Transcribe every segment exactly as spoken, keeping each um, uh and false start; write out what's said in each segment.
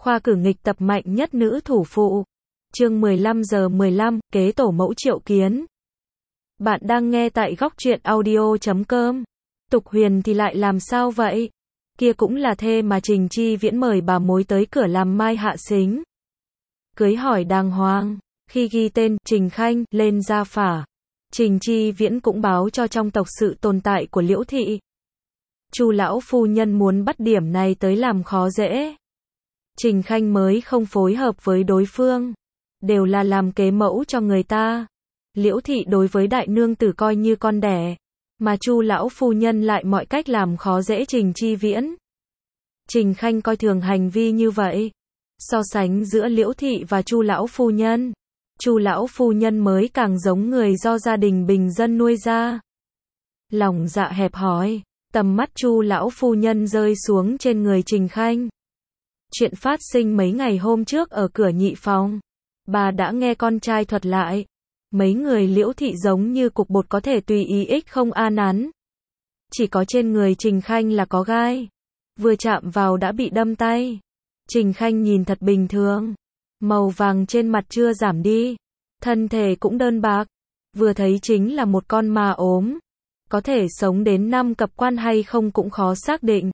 Khoa cử nghịch tập mạnh nhất nữ thủ phụ. Chương mười lăm giờ mười lăm, kế tổ mẫu Triệu Kiến. Bạn đang nghe tại góc truyện audio chấm com. Tục Huyền thì lại làm sao vậy? Kia cũng là thê mà Trình Chi Viễn mời bà mối tới cửa làm mai hạ xính. Cưới hỏi đàng hoàng, khi ghi tên Trình Khanh lên gia phả, Trình Chi Viễn cũng báo cho trong tộc sự tồn tại của Liễu thị. Chu lão phu nhân muốn bắt điểm này tới làm khó dễ. Trình Khanh mới không phối hợp với đối phương, đều là làm kế mẫu cho người ta. Liễu thị đối với đại nương tử coi như con đẻ, mà Chu lão phu nhân lại mọi cách làm khó dễ Trình Chi Viễn. Trình Khanh coi thường hành vi như vậy. So sánh giữa Liễu thị và Chu lão phu nhân, Chu lão phu nhân mới càng giống người do gia đình bình dân nuôi ra. Lòng dạ hẹp hòi, tầm mắt Chu lão phu nhân rơi xuống trên người Trình Khanh. Chuyện phát sinh mấy ngày hôm trước ở cửa nhị phòng, bà đã nghe con trai thuật lại. Mấy người Liễu thị giống như cục bột có thể tùy ý ích không a nắn. Chỉ có trên người Trình Khanh là có gai, vừa chạm vào đã bị đâm tay. Trình Khanh nhìn thật bình thường, màu vàng trên mặt chưa giảm đi, thân thể cũng đơn bạc, vừa thấy chính là một con ma ốm. Có thể sống đến năm cập quan hay không cũng khó xác định.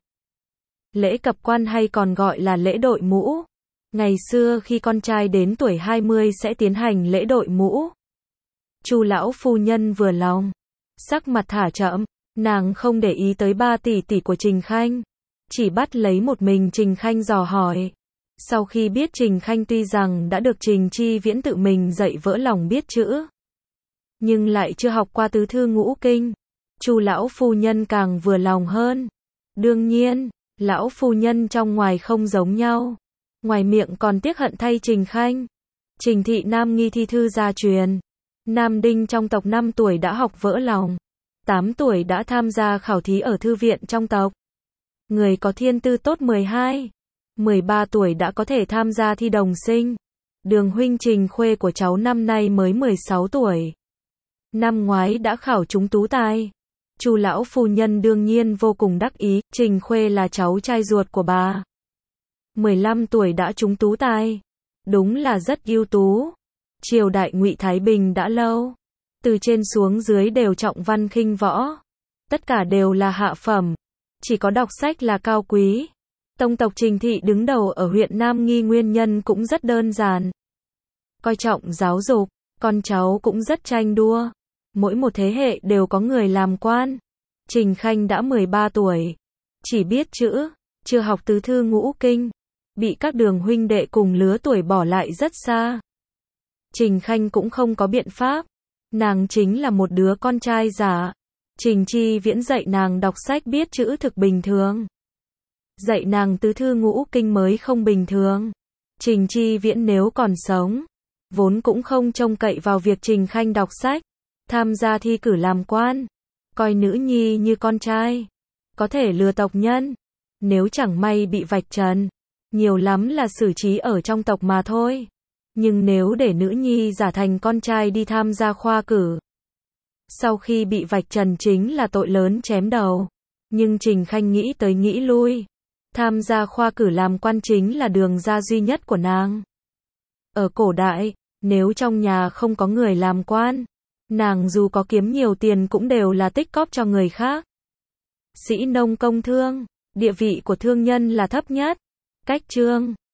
Lễ cập quan hay còn gọi là lễ đội mũ. Ngày xưa khi con trai đến tuổi hai mươi sẽ tiến hành lễ đội mũ. Chu lão phu nhân vừa lòng, sắc mặt thả chậm, nàng không để ý tới ba tỷ tỷ của Trình Khanh, chỉ bắt lấy một mình Trình Khanh dò hỏi. Sau khi biết Trình Khanh tuy rằng đã được Trình Chi Viễn tự mình dạy vỡ lòng biết chữ, nhưng lại chưa học qua tứ thư ngũ kinh, Chu lão phu nhân càng vừa lòng hơn. Đương nhiên, lão phu nhân trong ngoài không giống nhau, ngoài miệng còn tiếc hận thay Trình Khanh. Trình thị nam nghi thi thư gia truyền, nam đinh trong tộc năm tuổi đã học vỡ lòng, tám tuổi đã tham gia khảo thí ở thư viện trong tộc. Người có thiên tư tốt mười hai, mười ba tuổi đã có thể tham gia thi đồng sinh. Đường huynh Trình Khuê của cháu năm nay mới mười sáu tuổi, năm ngoái đã khảo trúng tú tài. Chu lão phu nhân đương nhiên vô cùng đắc ý, Trình Khuê là cháu trai ruột của bà. mười lăm tuổi đã trúng tú tài, đúng là rất ưu tú. Triều đại Ngụy Thái Bình đã lâu, từ trên xuống dưới đều trọng văn khinh võ, tất cả đều là hạ phẩm, chỉ có đọc sách là cao quý. Tông tộc Trình thị đứng đầu ở huyện Nam Nghi nguyên nhân cũng rất đơn giản, coi trọng giáo dục, con cháu cũng rất tranh đua. Mỗi một thế hệ đều có người làm quan. Trình Khanh đã mười ba tuổi, chỉ biết chữ, chưa học tứ thư ngũ kinh, bị các đường huynh đệ cùng lứa tuổi bỏ lại rất xa. Trình Khanh cũng không có biện pháp, nàng chính là một đứa con trai giả. Trình Chi Viễn dạy nàng đọc sách biết chữ thực bình thường, dạy nàng tứ thư ngũ kinh mới không bình thường. Trình Chi Viễn nếu còn sống, vốn cũng không trông cậy vào việc Trình Khanh đọc sách, tham gia thi cử làm quan, coi nữ nhi như con trai, có thể lừa tộc nhân. Nếu chẳng may bị vạch trần, nhiều lắm là xử trí ở trong tộc mà thôi. Nhưng nếu để nữ nhi giả thành con trai đi tham gia khoa cử, sau khi bị vạch trần chính là tội lớn chém đầu. Nhưng Trình Khanh nghĩ tới nghĩ lui, tham gia khoa cử làm quan chính là đường ra duy nhất của nàng. Ở cổ đại, nếu trong nhà không có người làm quan, nàng dù có kiếm nhiều tiền cũng đều là tích cóp cho người khác. Sĩ nông công thương, địa vị của thương nhân là thấp nhất. Cách chương